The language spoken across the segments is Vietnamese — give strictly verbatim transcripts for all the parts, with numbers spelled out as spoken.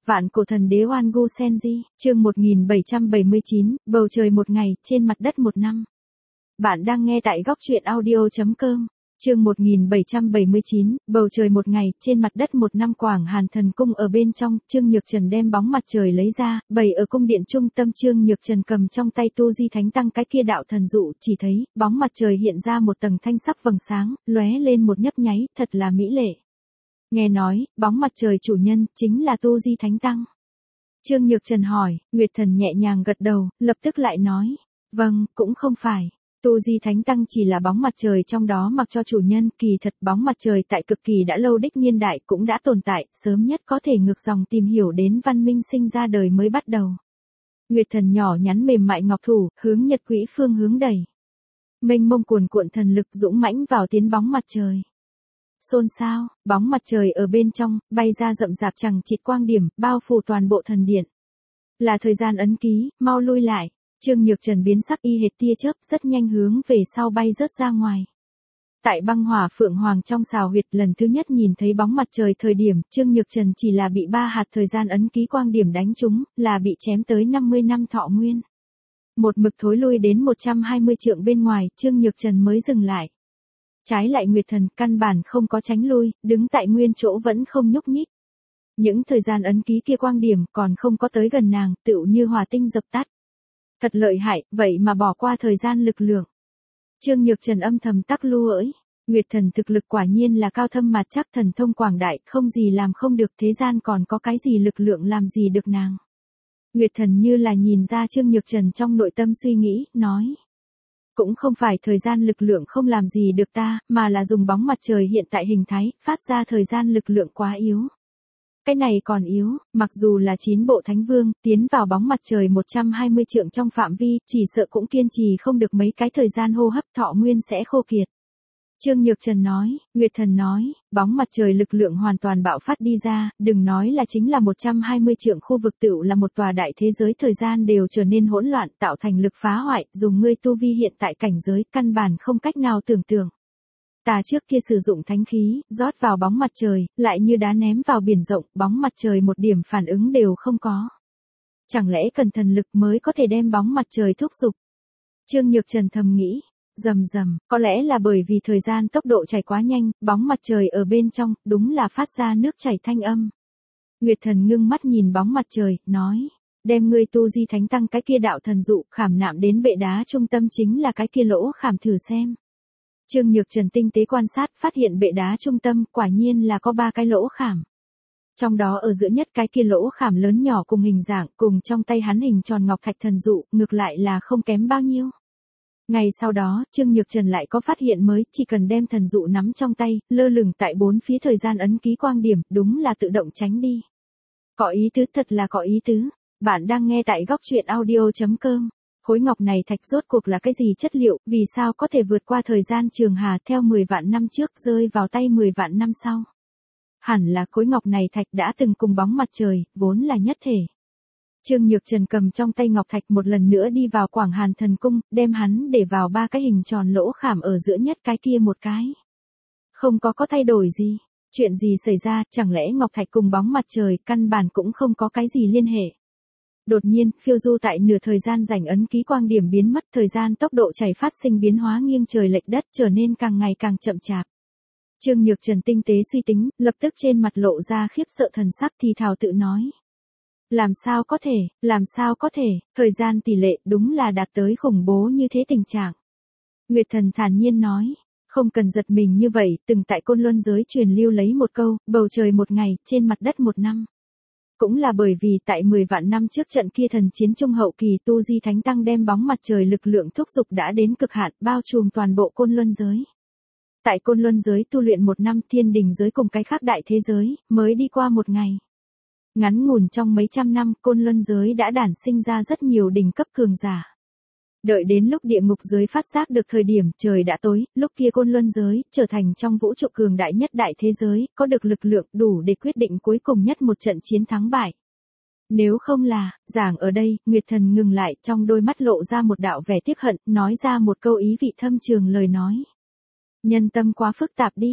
Vạn cổ thần đế Oan Gu Senji, chương một nghìn bảy trăm bảy mươi chín, bầu trời một ngày, trên mặt đất một năm. Bạn đang nghe tại góc truyện audio chấm com. Chương một nghìn bảy trăm bảy mươi chín, bầu trời một ngày, trên mặt đất một năm. Quảng Hàn Thần Cung ở bên trong, Trương Nhược Trần đem bóng mặt trời lấy ra, bày ở cung điện trung tâm. Trương Nhược Trần cầm trong tay tu di thánh tăng cái kia đạo thần dụ, chỉ thấy, bóng mặt trời hiện ra một tầng thanh sắc vầng sáng, lóe lên một nhấp nháy, thật là mỹ lệ. Nghe nói, bóng mặt trời chủ nhân, chính là tu di thánh tăng. Trương Nhược Trần hỏi, Nguyệt Thần nhẹ nhàng gật đầu, lập tức lại nói, vâng, cũng không phải. Tu di thánh tăng chỉ là bóng mặt trời trong đó mặc cho chủ nhân, kỳ thật bóng mặt trời tại cực kỳ đã lâu đích niên đại cũng đã tồn tại, sớm nhất có thể ngược dòng tìm hiểu đến văn minh sinh ra đời mới bắt đầu. Nguyệt Thần nhỏ nhắn mềm mại ngọc thủ, hướng nhật quỹ phương hướng đẩy. Mênh mông cuồn cuộn thần lực dũng mãnh vào tiến bóng mặt trời. Xôn xao, bóng mặt trời ở bên trong, bay ra rậm rạp chằng chịt quang điểm, bao phủ toàn bộ thần điện. Là thời gian ấn ký, mau lui lại. Trương Nhược Trần biến sắc y hệt tia chớp, rất nhanh hướng về sau bay rớt ra ngoài. Tại băng hỏa phượng hoàng trong xào huyệt, lần thứ nhất nhìn thấy bóng mặt trời thời điểm, Trương Nhược Trần chỉ là bị ba hạt thời gian ấn ký quang điểm đánh trúng, là bị chém tới năm mươi năm thọ nguyên. Một mực thối lui đến một trăm hai mươi trượng bên ngoài, Trương Nhược Trần mới dừng lại. Trái lại Nguyệt Thần căn bản không có tránh lui, đứng tại nguyên chỗ vẫn không nhúc nhích. Những thời gian ấn ký kia quang điểm còn không có tới gần nàng, tựu như hỏa tinh dập tắt. Thật lợi hại, vậy mà bỏ qua thời gian lực lượng. Trương Nhược Trần âm thầm tắc lưu ỡi. Nguyệt Thần thực lực quả nhiên là cao thâm mạt chắc, thần thông quảng đại, không gì làm không được, thế gian còn có cái gì lực lượng làm gì được nàng. Nguyệt Thần như là nhìn ra Trương Nhược Trần trong nội tâm suy nghĩ, nói. Cũng không phải thời gian lực lượng không làm gì được ta, mà là dùng bóng mặt trời hiện tại hình thái, phát ra thời gian lực lượng quá yếu. Cái này còn yếu, mặc dù là chín bộ thánh vương, tiến vào bóng mặt trời một trăm hai mươi trượng trong phạm vi, chỉ sợ cũng kiên trì không được mấy cái thời gian hô hấp, thọ nguyên sẽ khô kiệt. Trương Nhược Trần nói, Nguyệt Thần nói, bóng mặt trời lực lượng hoàn toàn bạo phát đi ra, đừng nói là chính là một trăm hai mươi trượng khu vực, tựu là một tòa đại thế giới thời gian đều trở nên hỗn loạn, tạo thành lực phá hoại, dùng ngươi tu vi hiện tại cảnh giới, căn bản không cách nào tưởng tượng. Ta trước kia sử dụng thánh khí, rót vào bóng mặt trời, lại như đá ném vào biển rộng, bóng mặt trời một điểm phản ứng đều không có. Chẳng lẽ cần thần lực mới có thể đem bóng mặt trời thúc giục? Trương Nhược Trần thầm nghĩ. Rầm rầm, có lẽ là bởi vì thời gian tốc độ chảy quá nhanh, bóng mặt trời ở bên trong, đúng là phát ra nước chảy thanh âm. Nguyệt Thần ngưng mắt nhìn bóng mặt trời, nói, đem ngươi tu di thánh tăng cái kia đạo thần dụ, khảm nạm đến bệ đá trung tâm chính là cái kia lỗ khảm, thử xem. Trương Nhược Trần tinh tế quan sát, phát hiện bệ đá trung tâm, quả nhiên là có ba cái lỗ khảm. Trong đó ở giữa nhất cái kia lỗ khảm lớn nhỏ cùng hình dạng, cùng trong tay hắn hình tròn ngọc thạch thần dụ, ngược lại là không kém bao nhiêu. Ngày sau đó, Trương Nhược Trần lại có phát hiện mới, chỉ cần đem thần dụ nắm trong tay, lơ lửng tại bốn phía thời gian ấn ký quang điểm, đúng là tự động tránh đi. Có ý tứ, thật là có ý tứ. Bạn đang nghe tại góc truyện audio chấm com. Khối ngọc này thạch rốt cuộc là cái gì chất liệu, vì sao có thể vượt qua thời gian trường hà theo mười vạn năm trước rơi vào tay mười vạn năm sau. Hẳn là khối ngọc này thạch đã từng cùng bóng mặt trời, vốn là nhất thể. Trương Nhược Trần cầm trong tay ngọc thạch một lần nữa đi vào Quảng Hàn Thần Cung, đem hắn để vào ba cái hình tròn lỗ khảm ở giữa nhất cái kia một cái. Không có có thay đổi gì, chuyện gì xảy ra, chẳng lẽ ngọc thạch cùng bóng mặt trời căn bản cũng không có cái gì liên hệ. Đột nhiên, phiêu du tại nửa thời gian rảnh ấn ký quang điểm biến mất, thời gian tốc độ chảy phát sinh biến hóa nghiêng trời lệch đất, trở nên càng ngày càng chậm chạp. Trương Nhược Trần tinh tế suy tính, lập tức trên mặt lộ ra khiếp sợ thần sắc, thì thào tự nói. Làm sao có thể, làm sao có thể, thời gian tỷ lệ đúng là đạt tới khủng bố như thế tình trạng. Nguyệt Thần thản nhiên nói, không cần giật mình như vậy, từng tại Côn Luân giới truyền lưu lấy một câu, bầu trời một ngày, trên mặt đất một năm. Cũng là bởi vì tại mười vạn năm trước trận kia thần chiến trung hậu kỳ, tu di thánh tăng đem bóng mặt trời lực lượng thúc giục đã đến cực hạn, bao trùm toàn bộ Côn Luân giới. Tại Côn Luân giới tu luyện một năm, thiên đình giới cùng cái khác đại thế giới, mới đi qua một ngày. Ngắn ngủn trong mấy trăm năm, Côn Luân giới đã đản sinh ra rất nhiều đỉnh cấp cường giả. Đợi đến lúc địa ngục giới phát giác được thời điểm trời đã tối, lúc kia Côn Luân giới trở thành trong vũ trụ cường đại nhất đại thế giới, có được lực lượng đủ để quyết định cuối cùng nhất một trận chiến thắng bại. Nếu không là, giảng ở đây, Nguyệt Thần ngừng lại, trong đôi mắt lộ ra một đạo vẻ tiếc hận, nói ra một câu ý vị thâm trường lời nói. Nhân tâm quá phức tạp đi.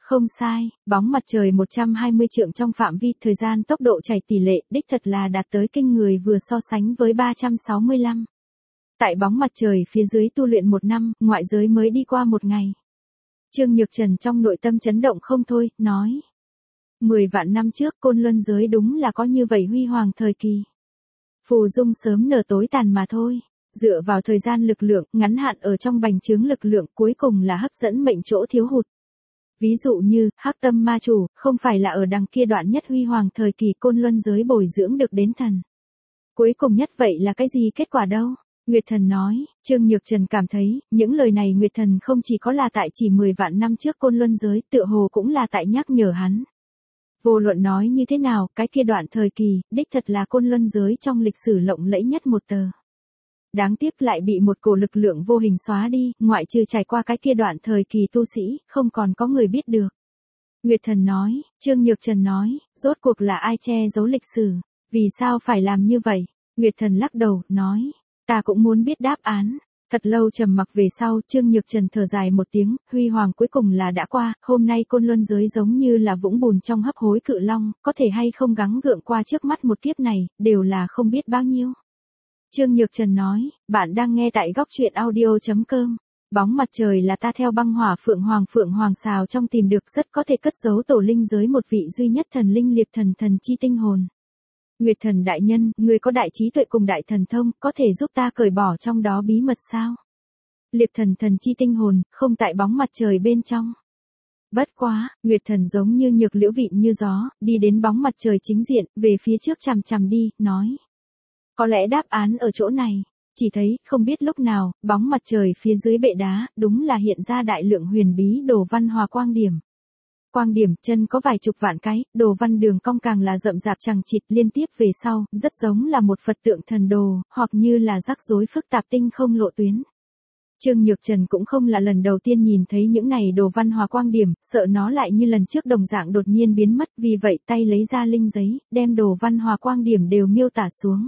Không sai, bóng mặt trời một trăm hai mươi trượng trong phạm vi thời gian tốc độ chảy tỷ lệ đích thật là đạt tới kinh người vừa so sánh với ba trăm sáu mươi lăm. Tại bóng mặt trời phía dưới tu luyện một năm, ngoại giới mới đi qua một ngày. Trương Nhược Trần trong nội tâm chấn động không thôi, nói. Mười vạn năm trước Côn Luân giới đúng là có như vậy huy hoàng thời kỳ. Phù dung sớm nở tối tàn mà thôi. Dựa vào thời gian lực lượng, ngắn hạn ở trong bành trướng lực lượng cuối cùng là hấp dẫn mệnh chỗ thiếu hụt. Ví dụ như, Hắc Tâm Ma Chủ, không phải là ở đằng kia đoạn nhất huy hoàng thời kỳ Côn Luân giới bồi dưỡng được đến thần. Cuối cùng nhất vậy là cái gì kết quả đâu? Nguyệt Thần nói, Trương Nhược Trần cảm thấy, những lời này Nguyệt Thần không chỉ có là tại chỉ mười vạn năm trước Côn Luân giới, tựa hồ cũng là tại nhắc nhở hắn. Vô luận nói như thế nào, cái kia đoạn thời kỳ, đích thật là Côn Luân giới trong lịch sử lộng lẫy nhất một tờ. Đáng tiếc lại bị một cổ lực lượng vô hình xóa đi, ngoại trừ trải qua cái kia đoạn thời kỳ tu sĩ, không còn có người biết được. Nguyệt Thần nói, Trương Nhược Trần nói, rốt cuộc là ai che giấu lịch sử, vì sao phải làm như vậy? Nguyệt Thần lắc đầu, nói, ta cũng muốn biết đáp án. Thật lâu trầm mặc về sau, Trương Nhược Trần thở dài một tiếng, huy hoàng cuối cùng là đã qua, hôm nay Côn Luân giới giống như là vũng bùn trong hấp hối cự long, có thể hay không gắng gượng qua trước mắt một kiếp này, đều là không biết bao nhiêu. Trương Nhược Trần nói, bạn đang nghe tại góc truyện audio chấm com. Bóng mặt trời là ta theo băng hỏa phượng hoàng phượng hoàng xào trong tìm được rất có thể cất giấu tổ linh giới một vị duy nhất thần linh liệp thần thần chi tinh hồn. Nguyệt Thần đại nhân, người có đại trí tuệ cùng đại thần thông, có thể giúp ta cởi bỏ trong đó bí mật sao? Liệp thần thần chi tinh hồn, không tại bóng mặt trời bên trong. Bất quá, Nguyệt Thần giống như nhược liễu vị như gió, đi đến bóng mặt trời chính diện, về phía trước chằm chằm đi, nói. Có lẽ đáp án ở chỗ này. Chỉ thấy, không biết lúc nào, bóng mặt trời phía dưới bệ đá, đúng là hiện ra đại lượng huyền bí đồ văn hòa quang điểm. Quang điểm, chân có vài chục vạn cái, đồ văn đường cong càng là rậm rạp chằng chịt liên tiếp về sau, rất giống là một Phật tượng thần đồ, hoặc như là rắc rối phức tạp tinh không lộ tuyến. Trương Nhược Trần cũng không là lần đầu tiên nhìn thấy những này đồ văn hòa quang điểm, sợ nó lại như lần trước đồng dạng đột nhiên biến mất, vì vậy tay lấy ra linh giấy, đem đồ văn hòa quang điểm đều miêu tả xuống.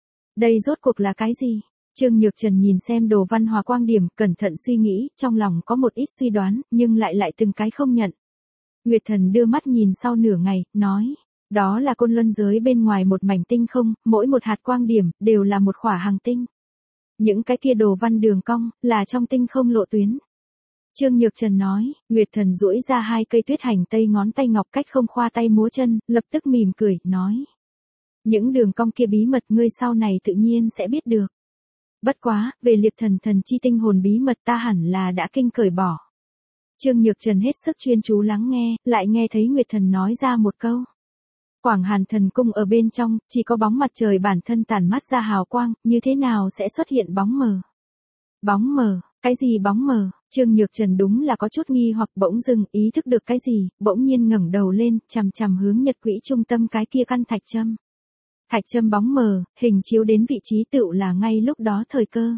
Đây rốt cuộc là cái gì? Trương Nhược Trần nhìn xem đồ văn hòa quang điểm, cẩn thận suy nghĩ, trong lòng có một ít suy đoán, nhưng lại lại từng cái không nhận. Nguyệt Thần đưa mắt nhìn sau nửa ngày, nói, đó là Côn Luân giới bên ngoài một mảnh tinh không, mỗi một hạt quang điểm, đều là một khỏa hành tinh. Những cái kia đồ văn đường cong, là trong tinh không lộ tuyến. Trương Nhược Trần nói, Nguyệt Thần duỗi ra hai cây tuyết hành tây ngón tay ngọc cách không khoa tay múa chân, lập tức mỉm cười, nói. Những đường cong kia bí mật ngươi sau này tự nhiên sẽ biết được. Bất quá, về liệp thần thần chi tinh hồn bí mật ta hẳn là đã kinh cởi bỏ. Trương Nhược Trần hết sức chuyên chú lắng nghe, lại nghe thấy Nguyệt Thần nói ra một câu. Quảng Hàn Thần Cung ở bên trong, chỉ có bóng mặt trời bản thân tản mát ra hào quang, như thế nào sẽ xuất hiện bóng mờ? Bóng mờ, cái gì bóng mờ? Trương Nhược Trần đúng là có chút nghi hoặc bỗng dưng ý thức được cái gì, bỗng nhiên ngẩng đầu lên, chằm chằm hướng nhật quỹ trung tâm cái kia căn thạch châm. Thạch châm bóng mờ, hình chiếu đến vị trí tựu là ngay lúc đó thời cơ.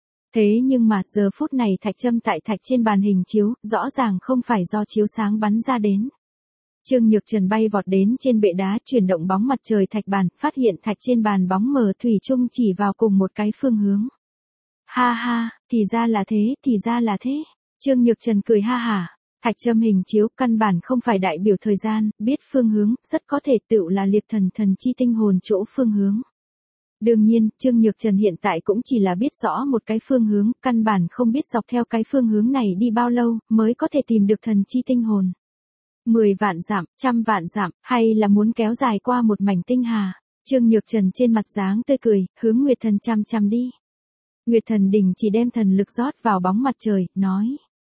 Thế nhưng mà giờ phút này thạch châm tại thạch trên bàn hình chiếu, rõ ràng không phải do chiếu sáng bắn ra đến. Trương Nhược Trần bay vọt đến trên bệ đá chuyển động bóng mặt trời thạch bàn, phát hiện thạch trên bàn bóng mờ thủy chung chỉ vào cùng một cái phương hướng. Ha ha, thì ra là thế, thì ra là thế. Trương Nhược Trần cười ha hả. Thạch châm hình chiếu căn bản không phải đại biểu thời gian, biết phương hướng, rất có thể tựu là liệp thần thần chi tinh hồn chỗ phương hướng. Đương nhiên, Trương Nhược Trần hiện tại cũng chỉ là biết rõ một cái phương hướng, căn bản không biết dọc theo cái phương hướng này đi bao lâu, mới có thể tìm được thần chi tinh hồn. Mười vạn dặm, trăm vạn dặm, hay là muốn kéo dài qua một mảnh tinh hà. Trương Nhược Trần trên mặt dáng tươi cười, hướng Nguyệt Thần chăm chăm đi. Nguyệt Thần đình chỉ đem thần lực rót vào bóng mặt trời, nói.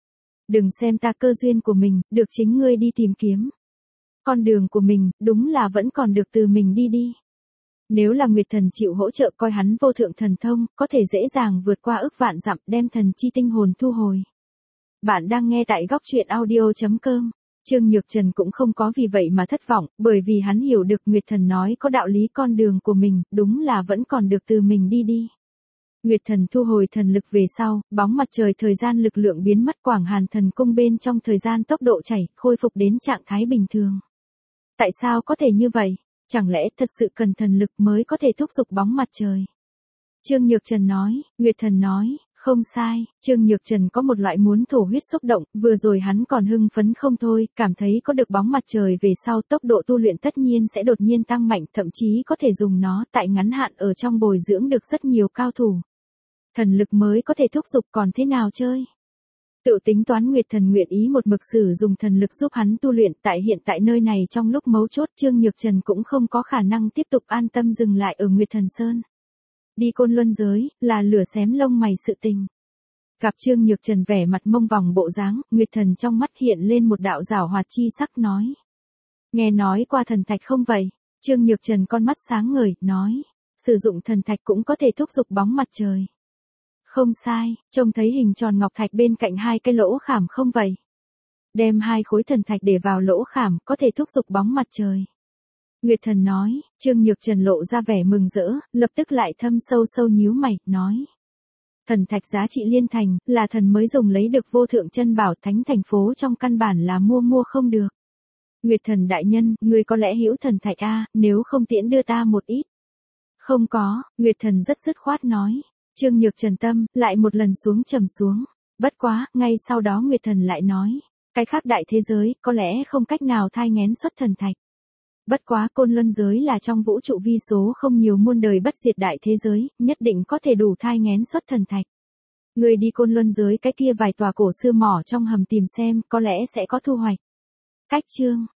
Đừng xem ta cơ duyên của mình, được chính ngươi đi tìm kiếm. Con đường của mình, đúng là vẫn còn được từ mình đi đi. Nếu là Nguyệt Thần chịu hỗ trợ coi hắn vô thượng thần thông, có thể dễ dàng vượt qua ức vạn dặm đem thần chi tinh hồn thu hồi. Bạn đang nghe tại góc truyện audio chấm com. Trương Nhược Trần cũng không có vì vậy mà thất vọng, bởi vì hắn hiểu được Nguyệt Thần nói có đạo lý con đường của mình, đúng là vẫn còn được từ mình đi đi. Nguyệt Thần thu hồi thần lực về sau, bóng mặt trời thời gian lực lượng biến mất Quảng Hàn Thần Cung bên trong thời gian tốc độ chảy, khôi phục đến trạng thái bình thường. Tại sao có thể như vậy? Chẳng lẽ thật sự cần thần lực mới có thể thúc giục bóng mặt trời? Trương Nhược Trần nói, Nguyệt Thần nói, Không sai, Trương Nhược Trần có một loại muốn thổ huyết xúc động, vừa rồi hắn còn hưng phấn không thôi, cảm thấy có được bóng mặt trời về sau tốc độ tu luyện tất nhiên sẽ đột nhiên tăng mạnh, thậm chí có thể dùng nó tại ngắn hạn ở trong bồi dưỡng được rất nhiều cao thủ. Thần lực mới có thể thúc giục còn thế nào chơi? Tự tính toán Nguyệt Thần nguyện ý một mực sử dùng thần lực giúp hắn tu luyện, tại hiện tại nơi này trong lúc mấu chốt Trương Nhược Trần cũng không có khả năng tiếp tục an tâm dừng lại ở Nguyệt Thần Sơn. Đi Côn Luân giới, là lửa xém lông mày sự tình. Gặp Trương Nhược Trần vẻ mặt mông vòng bộ dáng, Nguyệt Thần trong mắt hiện lên một đạo giảo hoạt chi sắc nói. Nghe nói qua thần thạch không vậy? Trương Nhược Trần con mắt sáng ngời, nói. Sử dụng thần thạch cũng có thể thúc giục bóng mặt trời. Không sai, trông thấy hình tròn ngọc thạch bên cạnh hai cái lỗ khảm không vậy? Đem hai khối thần thạch để vào lỗ khảm, có thể thúc giục bóng mặt trời. Nguyệt Thần nói, Trương Nhược Trần lộ ra vẻ mừng rỡ, lập tức lại thâm sâu sâu nhíu mày, nói. Thần thạch giá trị liên thành, là thần mới dùng lấy được vô thượng chân bảo thánh thành phố trong căn bản là mua mua không được. Nguyệt Thần đại nhân, người có lẽ hữu thần thạch a, nếu không tiễn đưa ta một ít. Không có, Nguyệt Thần rất dứt khoát nói. Trương Nhược Trần tâm, lại một lần xuống trầm xuống. Bất quá, ngay sau đó Nguyệt Thần lại nói. Cái khác đại thế giới, có lẽ không cách nào thai nghén xuất thần thạch. Bất quá Côn Luân giới là trong vũ trụ vi số không nhiều muôn đời bất diệt đại thế giới, nhất định có thể đủ thai nghén xuất thần thạch. Người đi Côn Luân giới cái kia vài tòa cổ xưa mỏ trong hầm tìm xem, có lẽ sẽ có thu hoạch. Cách chương